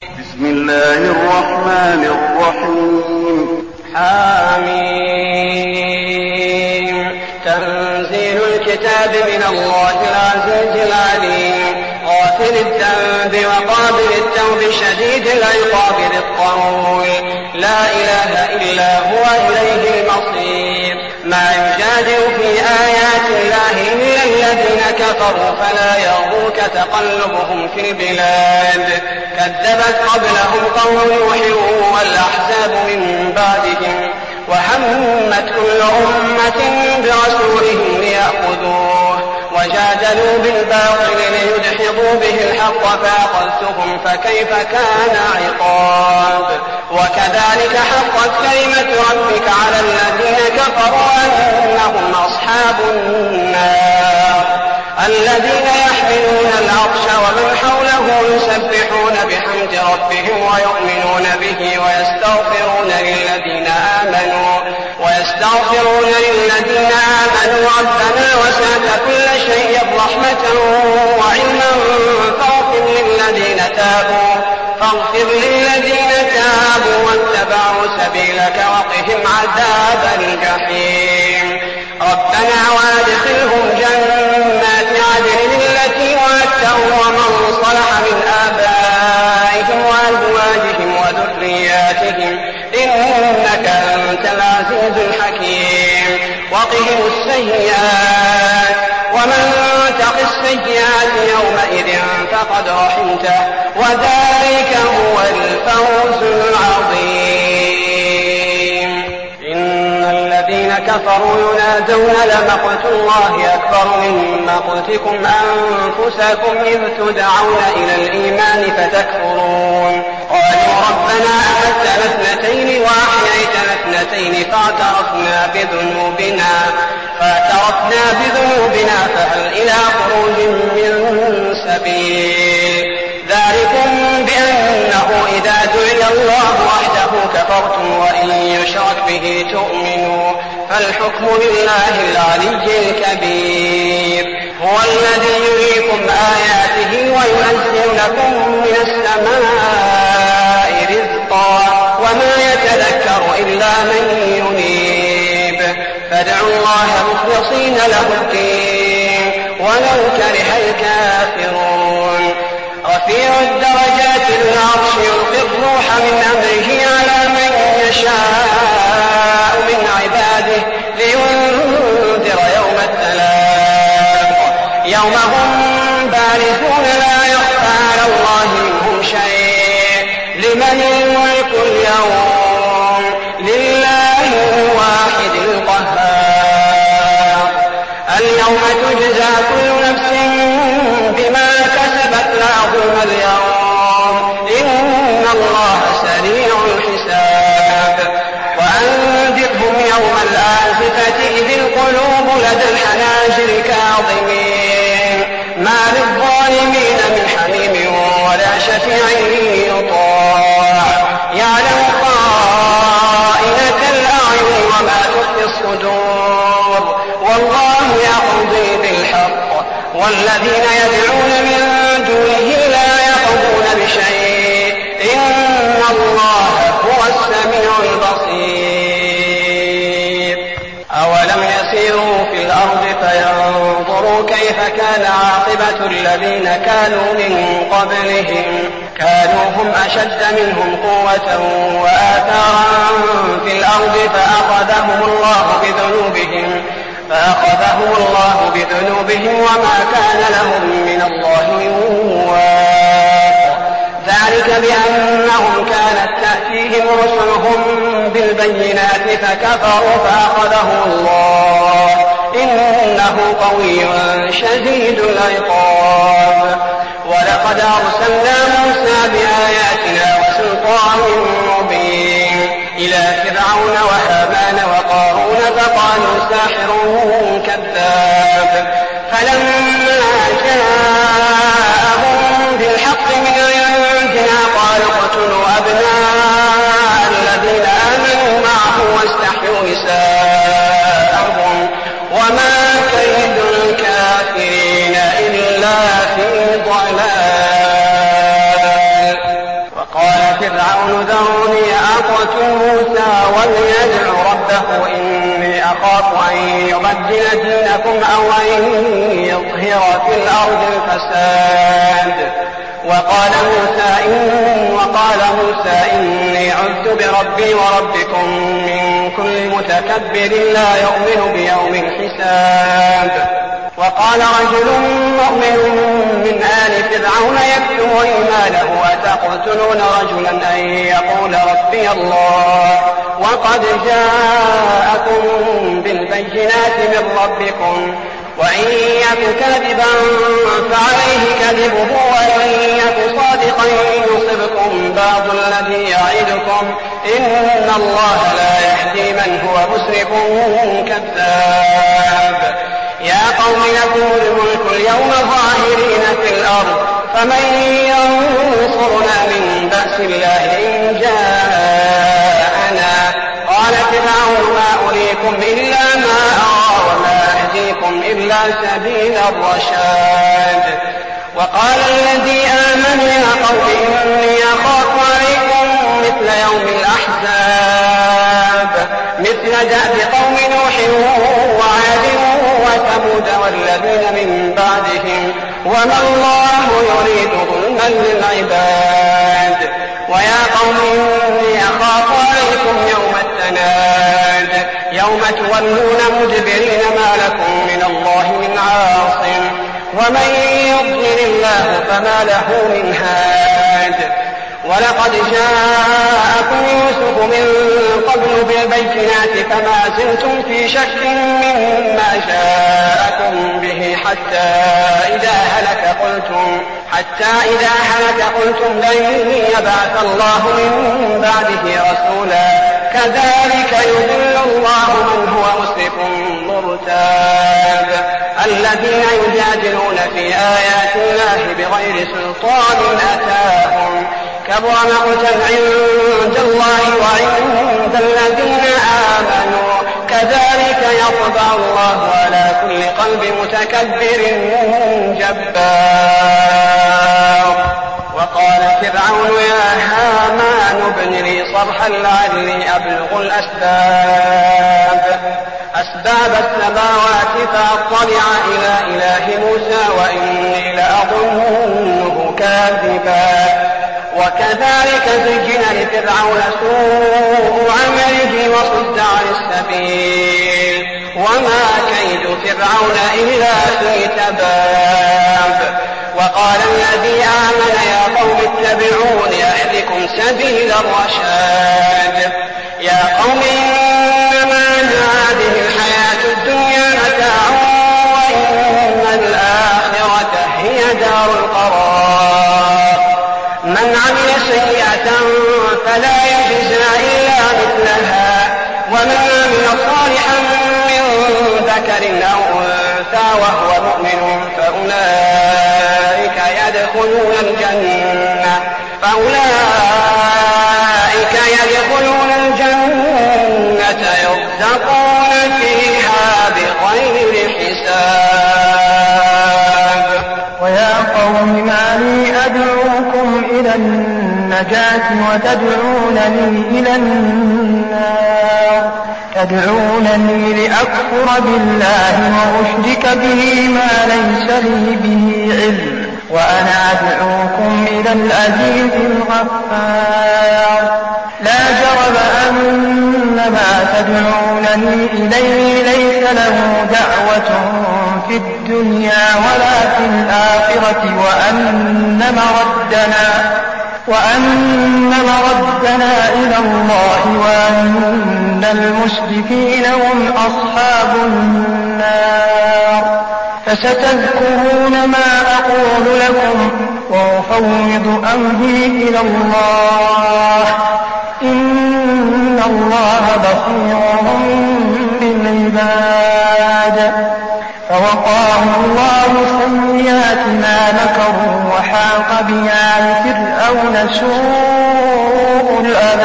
بسم الله الرحمن الرحيم. حميم. تنزيل الكتاب من الله العزيز العليم، غافر الذنب وقابل التوب شديد العقاب ذي الطول، لا إله إلا هو إليه المصير. ما يجادل في آيات الله إلا الذين كفروا فلا يغرك تقلبهم في البلاد. كذبت قبلهم قوم نوح والأحزاب من بعدهم، وهمت كل أمة برسولهم ليأخذوه، وجادلوا بالباطل ليدحضوا به الحق فأخذتهم فكيف كان عقاب. وكذلك حقت كلمة ربك على الذين كفروا أنهم أصحاب النار. الذين يحملون العرش ومن حوله يسبحون بحمد ربهم ويؤمنون به ويستغفرون للذين آمنوا ربنا وسعت كل شيء رحمة وعلما فاغفر للذين تابوا واتبعوا سبيلك وقهم عذاب الجحيم. ربنا وادخلهم جنات عدن التي وعدتهم ومن صلح من آبائهم وأزواجهم وذرياتهم إنك أنت العزيز الحكيم. وقهم السيئات ومن تق السيئات يومئذ فقد رحمته وذلك هو الفوز العظيم. إن الذين كفروا ينادون لمقت الله أكبر من مقتكم أنفسكم إذ تدعون إلى الإيمان فتكفرون. قالوا ربنا أمتنا اثنتين وأحييتنا اثنتين فاعترفنا بذنوبنا فهل إلى خروج من سبيل. ذلكم بأنه إذا دعي الله وحده كفرتم وإن يشرك به تؤمنوا فالحكم لله العلي الكبير. هو الذي يريكم آياته وينزل لكم من السماء رزقا وما يتذكر إلا من ينيب. فادعوا الله مخلصين له الدين ولو كره الكافرون. رفيع الدرجات العرش يلقي الروح من أمره على من يشاء من عباده لينذر يوم التلاق يوم هم بارزون لا يخفى على الله منهم شيء. لمن الملك اليوم؟ لله الواحد القهار. اليوم تجزى كل نفس بما كسبت لا ظلم اليوم إن الله سريع الحساب. وأنذرهم يوم الآزفة إذ القلوب لدى الحناجر كاظمين ما للظالمين من حميم ولا شفيع يطاع. يعلم خائنة الأعين وما تخفي الصدور والله يقضي بالحق والذين يدعون من دونه لا يقضون بشيء إن الله هو السميع البصير. أولم يسيروا في الأرض فينظروا كيف كان عاقبة الذين كانوا من قبلهم كانوا هم أشد منهم قوة وآثارا في الأرض فأخذهم الله بذنوبهم وما كان لهم من الله من واق. ذلك بأنهم كانت تأتيهم رسلهم بالبينات فكفروا فأخذهم الله إنه قوي شديد العقاب. ولقد أرسلنا موسى بآياتنا وسلطان مبين إلى فرعون وهامان وقارون فقالوا ساحر كذاب. فلما جاءهم بالحق من عندنا قالوا اقتلوا أبناء الذين آمنوا معه واستحيوا نساءهم وما كيد الكافرين إلا في ضلال. قال فرعون ذروني أقتل موسى وليدع ربه إني أخاف أن يبدل دينكم أو أن يظهر في الأرض الفساد. وقال موسى إني عذت بربي وربكم من كل متكبر لا يؤمن بيوم الحساب. وقال رجل مؤمن من آل فرعون يكتم إيمانه أتقتلون رجلا أن يقول ربي الله وقد جاءكم بالبينات من ربكم وإن يك كاذبا فعليه كذبه وإن يك صادقا يصبكم بعض الذي يعدكم إن الله لا يهدي من هو مسرف كذاب. يا قوم لكم الملك اليوم ظاهرين في الأرض فمن ينصرنا من بأس الله إن جاءنا. قال فرعون ما أريكم إلا ما أرى وما أهديكم إلا سبيل الرشاد. وقال الذي آمن يا قوم إني أخاف عليكم مثل يوم الأحزاب مثل دأب قوم نوح وعاد وثمود والذين من بعدهم وما الله يريد ظلما للعباد. ويا قوم إني أخاف عليكم يوم التناد يوم تولون مدبرين ما لكم من الله من عاصم ومن يضلل الله فما له من هاد. ولقد جاءكم يوسف من قبل بالبينات فما زلتم في شك مما جاءكم به حتى إذا هلك قلتم لن يبعث الله من بعده رسولا كذلك يضل الله من هو مسرف مرتاب. الذين يجادلون في آيات الله بغير سلطان أتاهم كبر مقتا عند الله وعند الذين آمنوا كذلك يطبع الله على كل قلب متكبر جبار. وقال فرعون يا هامان ابن لي صرحا لعلي أبلغ أسباب السماوات فأطلع إلى إله موسى وإني لأظنه كاذبا. وكذلك زين لفرعون سوء عمله وصد عن السبيل وما كيد فرعون إلا في تباب. وقال الذي آمن يا قوم اتبعون أهدكم سبيل الرشاد. يا قوم إنما هذه الحياة الدنيا متاع وإن الآخرة هي دار القرار. من عمل سيئة فلا يجزى إلا مثلها ومن عمل صالحا من ذكر أو أنثى وهو مؤمن فأولئك يدخلون الجنة يرزقون فيها بغير حساب. ويا قوم ما لي أدعوكم إلى النجاة وتدعونني إلى النار. تدعونني لأكفر بالله وأشرك به ما ليس لي به علم وأنا أدعوكم إلى العزيز الغفار. لا جرم أن ما تدعونني إليه ليس له دعوة في الدنيا ولا في الآخرة وأن مردنا إلى الله وأن المشركين هم أصحاب النار. فستذكرون ما أقول لكم وأفوض أمري إلى الله إن الله بصير بالعباد. فوقاه الله سيئات ما مكروا وحاق بآل فرعون سوء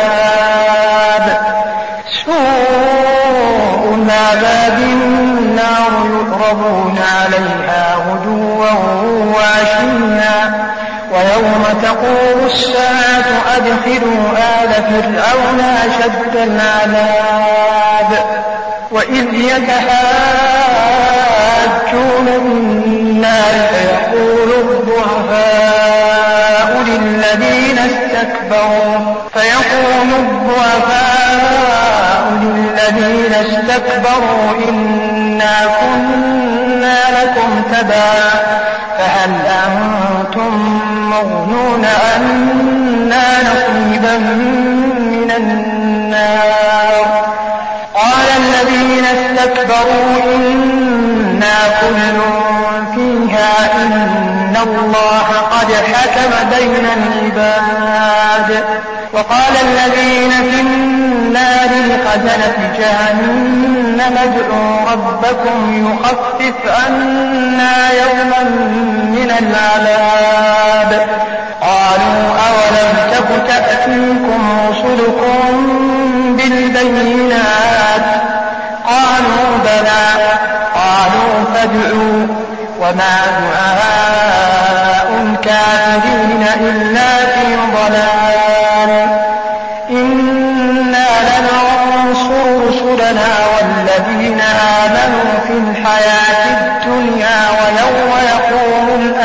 العذاب النار يعرضون عليها غدوا وعشيا ويوم ويوم تقوم الساعة أدخلوا آل فرعون أشد العذاب وإذ يتحاجون في النار فيقول الضعفاء للذين استكبروا إنا كنا لكم تبعا فهل أنتم مغنون عنا نصيبا من النار قال الذين استكبروا إنا كل فيها إن الله قد حكم بين العباد وقال الذين في النار لخزنة جهنم ادعوا ربكم يخفف عنا يوما من العذاب قالوا أولم تك تأتيكم رسلكم بالبينات قالوا بلى قالوا فادعوا وما دعاء الكافرين إلا في ضلال إنا لننصر رسلنا والذين آمنوا في الحياة الدنيا ويوم يقوم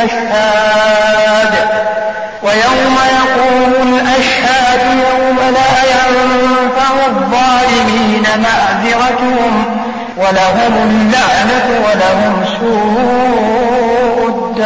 الأشهاد يوم لا ينفع الظالمين معذرتهم ولهم اللعنة ولهم سوء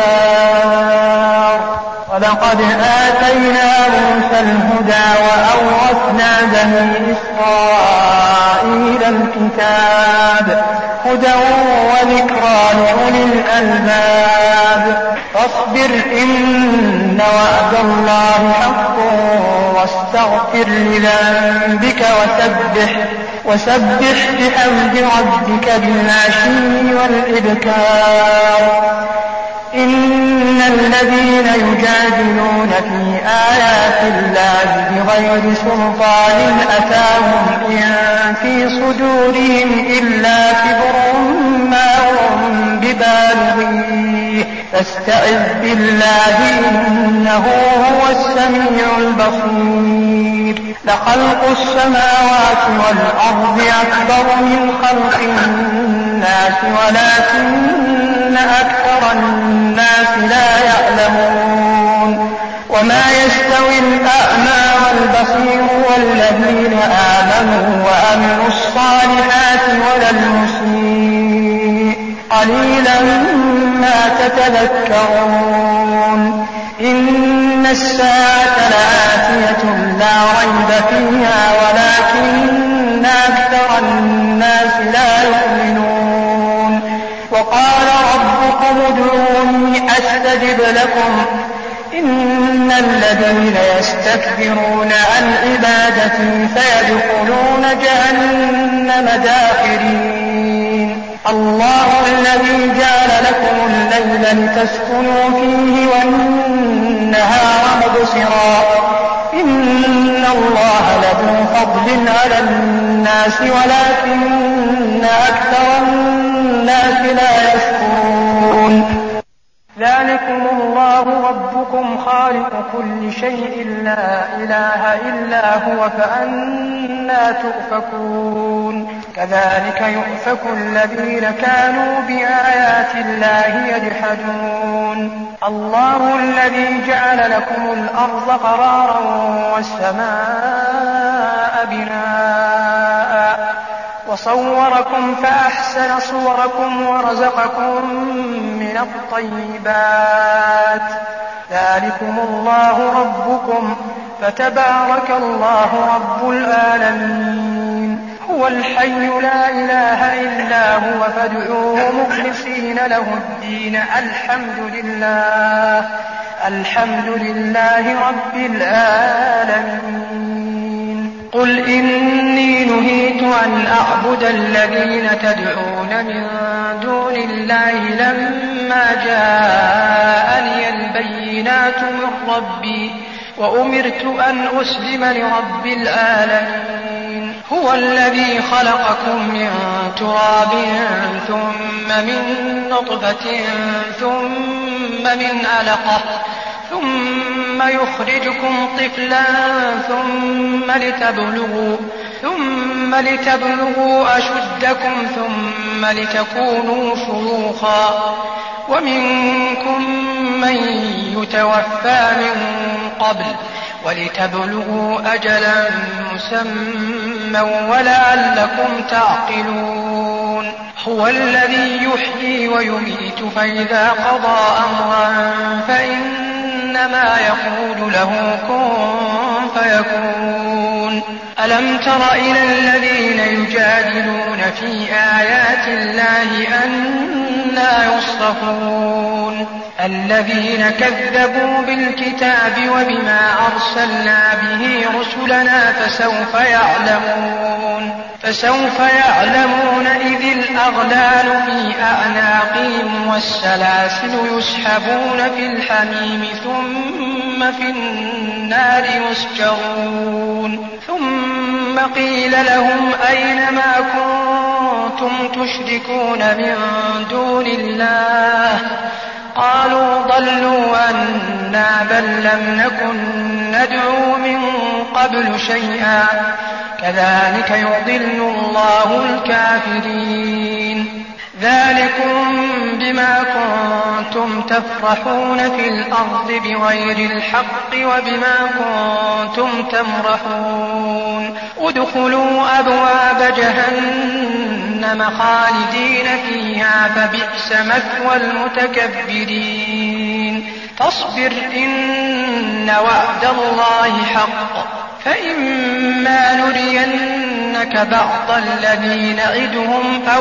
الدار ولقد آتينا موسى الهدى وأورثنا بني إسرائيل الكتاب هدى وذكرى لأولي الألباب فاصبر إن وعد الله حق واستغفر لذنبك وسبح بحمد ربك بالعشي والإبكار إن الذين يجادلون في آيات الله بغير سلطان أتاهم إن في صدورهم إلا كبر ما هم ببالغيه فاستعذ بالله إنه هو السميع البصير لخلق السماوات والأرض أكبر من خلق الناس ولكن أكثر الناس لا يعلمون وما يستوي الأعمى والبصير والذين آمنوا وعملوا الصالحات ولا المسيء قليلا ما تتذكرون إن الساعة لآتية لا ريب فيها ولكن أكثر الناس لا يؤمنون وقال ربكم ادعوني أستجب لكم إن الذين يستكبرون عن عبادتي سيدخلون جهنم داخرين الله الذي جعل لكم الليل لتسكنوا فيه والنهار مبصرا إن الله لذو فضل على الناس ولكن أكثر الناس لا يشكرون ذلكم الله ربكم خالق كل شيء لا إله إلا هو فأنى تؤفكون كذلك يؤفك الذين كانوا بآيات الله يجحدون الله الذي جعل لكم الأرض قرارا والسماء بناء وصوركم فأحسن صوركم ورزقكم من الطيبات ذلكم الله ربكم فتبارك الله رب العالمين هو الحي لا إله إلا هو فادعوه مخلصين له الدين الحمد لله رب العالمين قل إني نهيت أن أعبد الذين تدعون من دون الله لما جاءني البينات من ربي وأمرت أن أسلم لرب العالمين هو الذي خلقكم من تراب ثم من نطفة ثم من علقة ثم ثم يخرجكم طفلا ثم لتبلغوا أشدكم ثم لتكونوا شيوخا ومنكم من يتوفى من قبل ولتبلغوا أجلا مسمى ولعلكم تعقلون هو الذي يحيي ويميت فإذا قضى أمرا فإنما يقول له كن فيكون ألم تر إلى الذين يجادلون في آيات الله أنى يصرفون الذين كذبوا بالكتاب وبما أرسلنا به رسلنا فسوف يعلمون إذ الأغلال في أعناقهم والسلاسل يسحبون في الحميم ثم في النار يسجرون ثم قيل لهم أين ما كنتم تشركون من دون الله قالوا ضلوا عنا بل لم نكن ندعو من قبل شيئا كذلك يضل الله الكافرين ذلكم بما كنتم تفرحون في الأرض بغير الحق وبما كنتم تمرحون ادخلوا أبواب جهنم خالدين فيها فبئس مثوى المتكبرين فاصبر إن وعد الله حق فإما نرينك بعض الذي نعدهم أو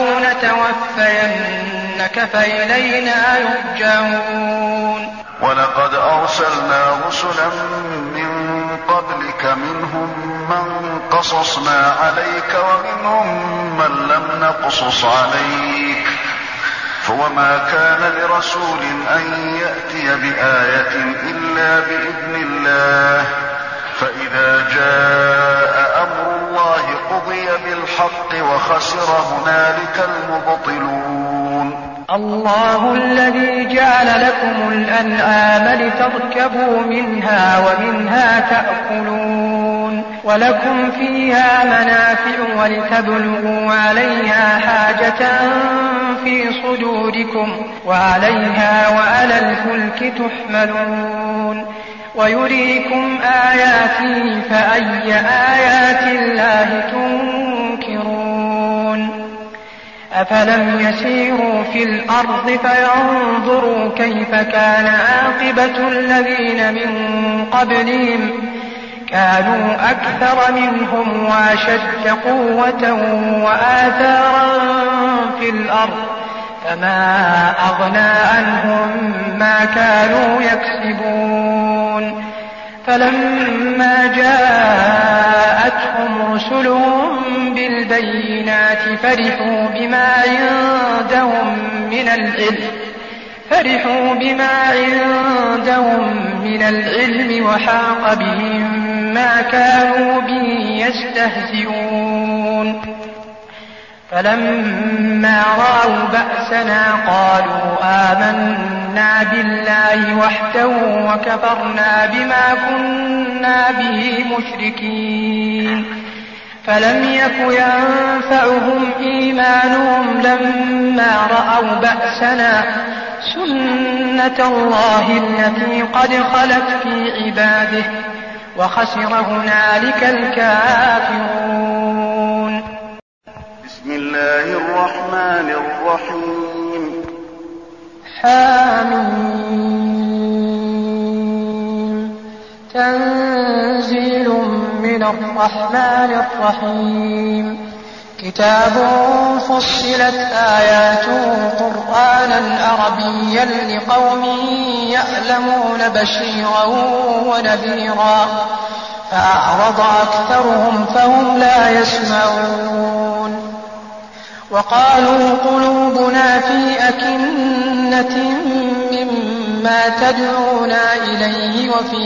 نتوفينك فإلينا يرجعون ولقد أرسلنا رسلا من قبلك منهم من قصصنا عليك ومنهم من لم نقصص عليك فوما كان لرسول أن يأتي بآية إلا بإذن الله فإذا جاء أمر الله قضي بالحق وخسر هنالك المبطلون الله الذي جعل لكم الأنعام لتركبوا منها ومنها تأكلون ولكم فيها منافع ولتبلغوا عليها حاجة في صدوركم وعليها وعلى الفلك تحملون ويريكم آياته فأي آيات الله تنكرون أفلم يسيروا في الأرض فينظروا كيف كان عاقبة الذين من قبلهم كانوا أكثر منهم وأشد قوة وآثارا في الأرض فما أغنى عنهم ما كانوا يكسبون فلما جاءتهم رسلهم بالبينات فرحوا بما عندهم من العلم وحاق بهم ما كانوا به يستهزئون فلما رأوا بأسنا قالوا آمنا بالله وحده وكفرنا بما كنا به مشركين فلم يك ينفعهم إيمانهم لما رأوا بأسنا سنة الله التي قد خلت في عباده وخسر هنالك الكافرون. بسم الله الرحمن الرحيم. حاميم تنزيل من الرحمن الرحيم كتاب فصلت آياته قرآنا عربيا لقوم يعلمون بشيرا ونذيرا فأعرض أكثرهم فهم لا يسمعون وقالوا قلوبنا في أكنة مما تدعونا إليه وفي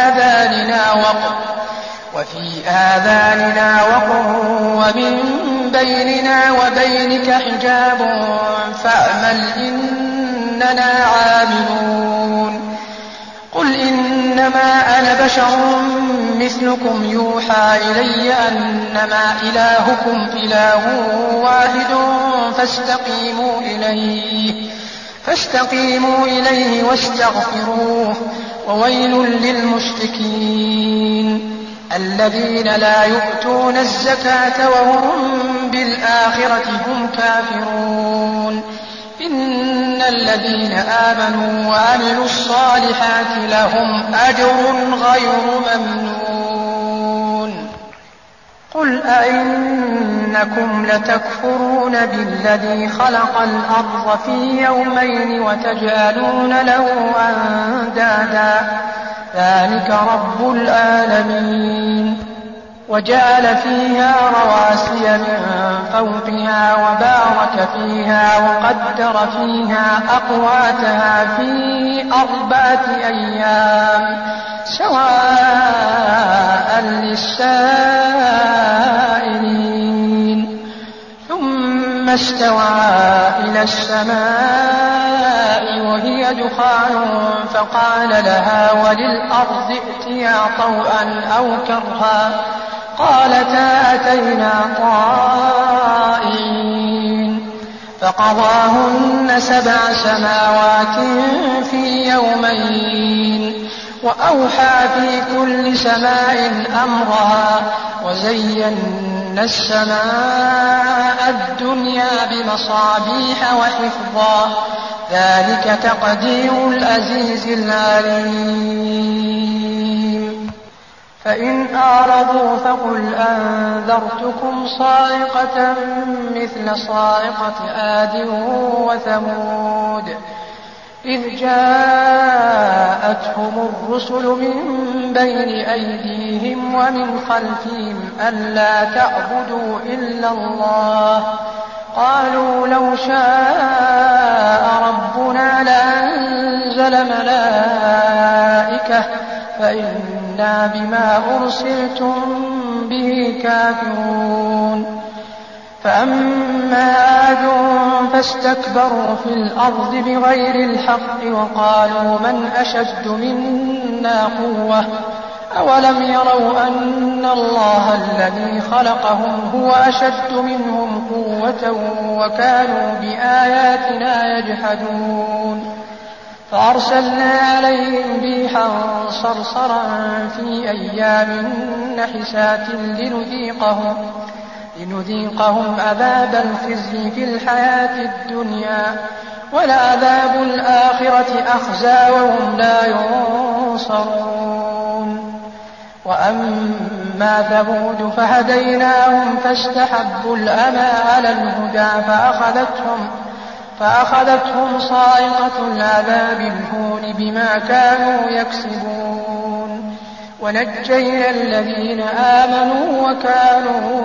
آذاننا وقر ومن بيننا وبينك حجاب فاعمل إننا عاملون قل إنما إنما أنا بشر مثلكم يوحى إلي أنما إلهكم إله واحد فاستقيموا إليه واستغفروه وويل للمشركين الذين لا يؤتون الزكاة وهم بالآخرة هم كافرون إن الذين آمنوا وعملوا الصالحات لهم أجر غير ممنون قل أئنكم لتكفرون بالذي خلق الأرض في يومين وتجعلون له أندادا ذلك رب العالمين وجعل فيها رواسي من فوقها وبارك فيها وقدر فيها أقواتها في 4 أيام سواء للسائلين ثم استوى إلى السماء وهي دخان فقال لها وللأرض ائتيا طوعا أو كرها قالتا أتينا طائعين فقضاهن 7 سماوات في يومين وأوحى في كل سماء أمرها وزينا السماء الدنيا بمصابيح وحفظا ذلك تقدير العزيز العليم فإن أعرضوا فقل أنذرتكم صاعقة مثل صاعقة عاد وثمود إذ جاءتهم الرسل من بين أيديهم ومن خلفهم ألا تعبدوا إلا الله قالوا لو شاء ربنا لأنزل ملائكة فإنا بما أرسلتم به كافرون فأما عاد فاستكبروا في الأرض بغير الحق وقالوا من أشد منا قوة أولم يروا أن الله الذي خلقهم هو أشد منهم قوة وكانوا بآياتنا يجحدون فأرسلنا عليهم ريحا صرصرا في أيام نحسات لنذيقهم عذاب الخزي في الحياة الدنيا ولعذاب الآخرة أخزى وهم لا ينصرون وأما ثمود فهديناهم فاستحبوا العمى على الهدى فأخذتهم صاعقة العذاب الهون بما كانوا يكسبون ونجينا الذين آمنوا وكانوا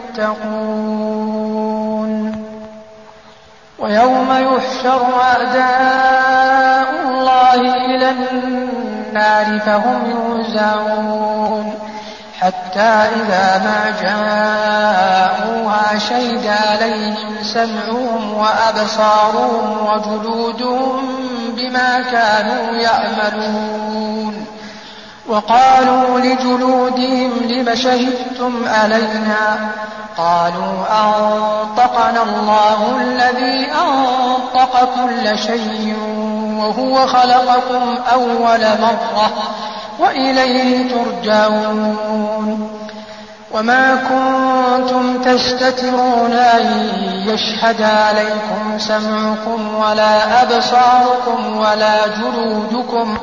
يتقون ويوم يحشر أعداء الله إلى النار فهم يوزعون حتى إذا ما جاءوها شهد عليهم سمعهم وأبصارهم وجلودهم بما كانوا يعملون وقالوا لجلودهم لم شهدتم علينا قالوا أنطقنا الله الذي أنطق كل شيء وهو خلقكم أول مرة وإليه ترجعون وما كنتم تستترون أن يشهد عليكم سمعكم ولا أبصاركم ولا جلودكم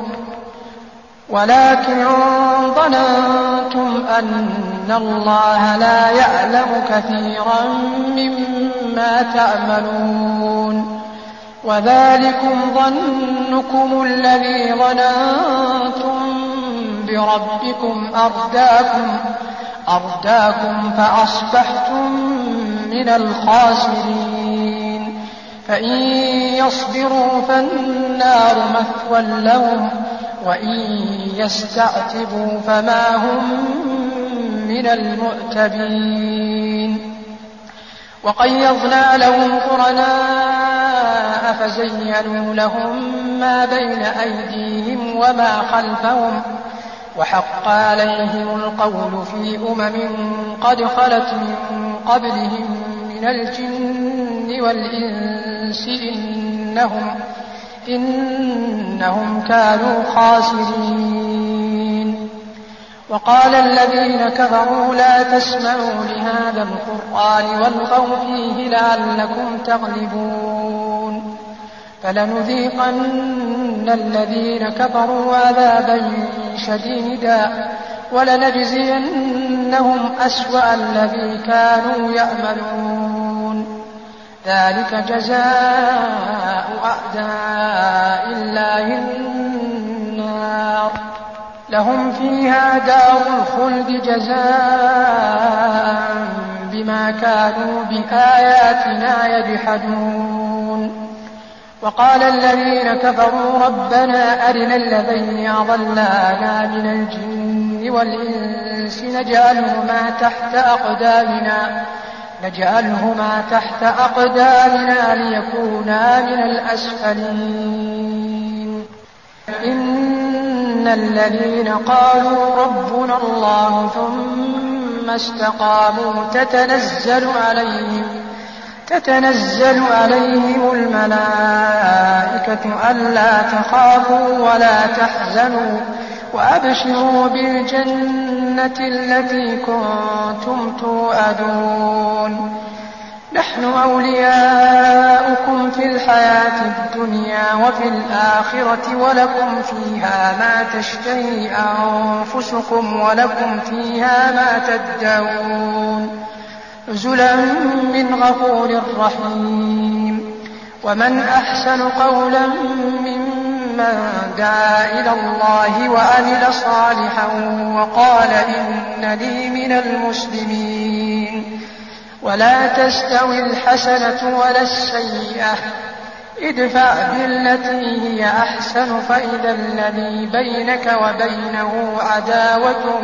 ولكن ظننتم أن الله لا يعلم كثيرا مما تعملون وذلكم ظنكم الذي ظننتم بربكم أرداكم فأصبحتم من الخاسرين فإن يصبروا فالنار مثوى لهم وإن يستعتبوا فما هم من المعتبين وقيضنا لهم قرناء فزينوا لهم ما بين أيديهم وما خلفهم وحق عليهم القول في قد خلت من قبلهم من الجن والإنس إنهم كانوا خاسرين. وقال الذين كفروا لا تسمعوا لهذا القرآن والغوا فيه لعلكم تغلبون. فلنذيقن الذين كفروا عذابا شديدا ولنجزينهم أسوأ الذي كانوا يعملون. ذلك جزاء أعداء الله النار لهم فيها دار الخلد جزاء بما كانوا بآياتنا يجحدون. وقال الذين كفروا ربنا أرنا الذين أضلانا من الجن والإنس نجعلهما تحت أقدامنا ليكونا من الأسفلين. إن الذين قالوا ربنا الله ثم استقاموا تتنزل عليهم الملائكة ألا تخافوا ولا تحزنوا وأبشروا بالجنة التي كنتم توعدون. نحن أولياؤكم في الحياة الدنيا وفي الآخرة ولكم فيها ما تشتهي أنفسكم ولكم فيها ما تدعون نزلا من غفور رحيم. ومن أحسن قولا ممن دعا إلى الله وعمل صالحا وقال إنني من المسلمين. ولا تستوي الحسنة ولا السيئة ادفع بالتي هي أحسن فإذا الذي بينك وبينه عداوة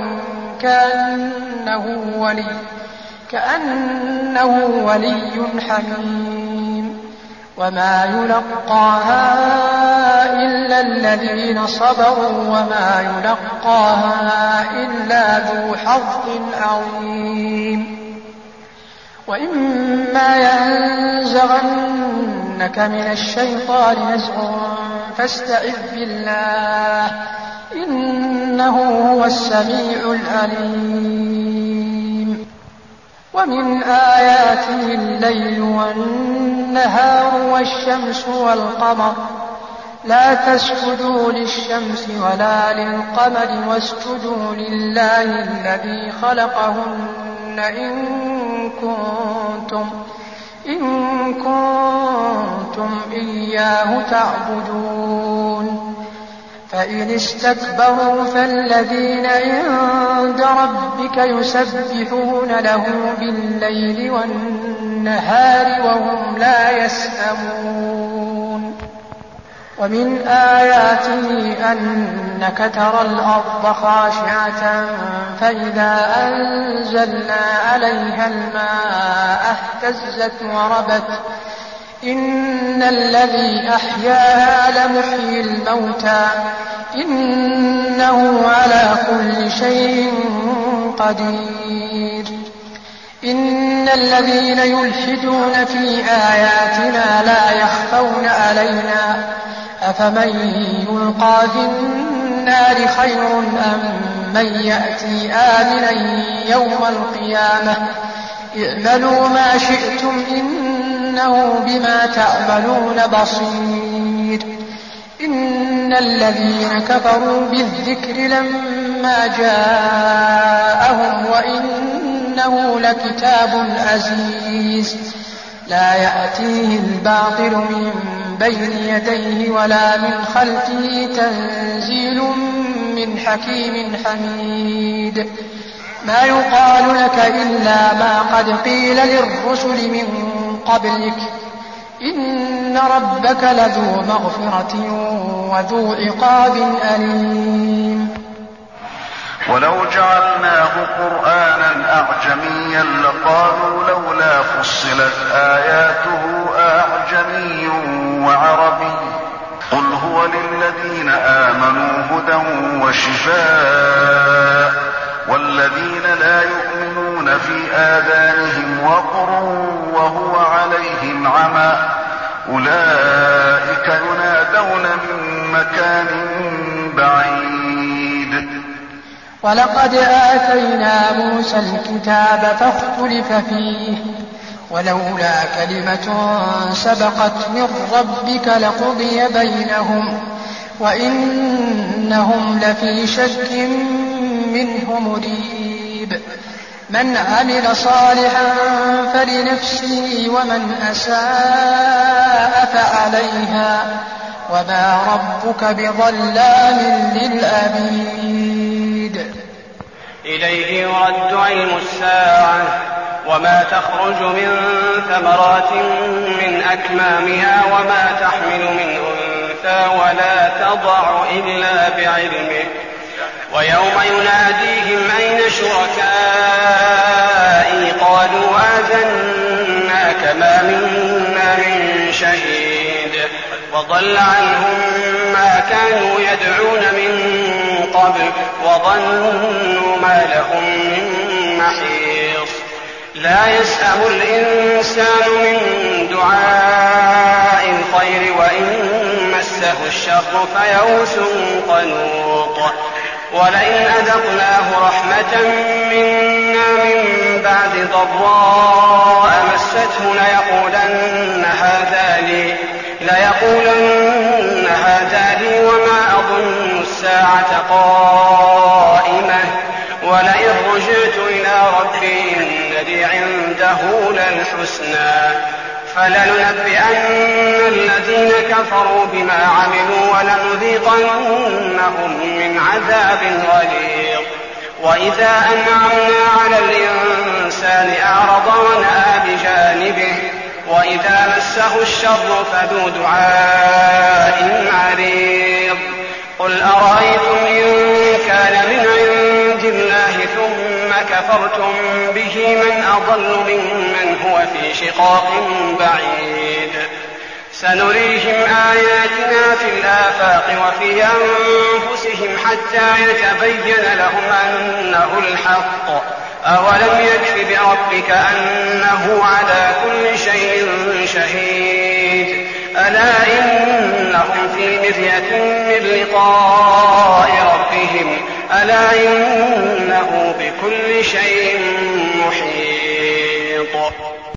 كأنه ولي حميم. وما يلقاها إلا الذين صبروا وما يلقاها إلا ذو حظ عظيم. وإما ينزغنك من الشيطان نزغ فاستعذ بالله إنه هو السميع العليم. ومن آياته الليل والنهار والشمس والقمر لا تسجدوا للشمس ولا للقمر واسجدوا لله الذي خلقهن إن كنتم إياه تعبدون. فإن استكبروا فالذين عند ربك يسبحون له بالليل والنهار وهم لا يسأمون. ومن آياته أنك ترى الأرض خاشعة فإذا أنزلنا عليها الماء اهتزت وربت إن الذي أحياها لمحيي الموتى إنه على كل شيء قدير. إن الذين يلحدون في آياتنا لا يخفون علينا أفمن يلقى في النار خير أم من يأتي آمنا يوم القيامة اعملوا ما شئتم إنه بما تعملون بصير. إن الذين كفروا بالذكر لما جاءهم وإنه لكتاب عزيز لا يأتيه الباطل من بين يديه ولا من خلفه تنزيل من حكيم حميد. ما يقال لك إلا ما قد قيل للرسل من قبلك إن ربك لذو مغفرة وذو عقاب أليم. ولو جعلناه قرآنا أعجميا لقالوا لولا فصلت آياته أعجمي وعربي قل هو وللذين آمنوا هدى وشفاء والذين لا يؤمنون في آذانهم وقر وهو عليهم عمى أولئك ينادون من مكان بعيد. ولقد آتينا موسى الكتاب فاختلف فيه ولولا كلمة سبقت من ربك لقضي بينهم وإنهم لفي شك منه مريب. من عمل صالحا فلنفسه ومن أساء فعليها وما ربك بظلام للعبيد. إليه يرد علم الساعة وما تخرج من ثمرات من أكمامها وما تحمل من أنثى ولا تضع إلا بعلمه ويوم يناديهم أين شركائي قالوا آذناك ما منا من شهيد وضل عنهم ما كانوا يدعون من قبل وظنوا ما لهم من محيص. لا يسأم الإنسان من دعاء الخير وإن مسه الشر فيئوس قنوط. ولئن أذقناه رحمة منا من بعد ضراء مسته ليقولن هذا لي وما أظن الساعة قائمة ولئن رجعت إلى ربي إن لي عنده للحسنى فلننبئن الذين كفروا بما عملوا ولنذيقنهم من عذاب غليظ. وإذا أنعمنا على الإنسان أعرض ونأى بجانبه وإذا مسه الشر فذو دعاء عريض. قل أرأيتم إن كان من عند الله ثم كفرتم به من أضل ممن هو في شقاق بعيد. سنريهم آياتنا في الآفاق وفي أنفسهم حتى يتبين لهم أنه الحق. أولم يكف بربك أنه على كل شيء شهيد. ألا إنهم في مرية من لقاء ربهم ألا إنه بكل شيء محيط.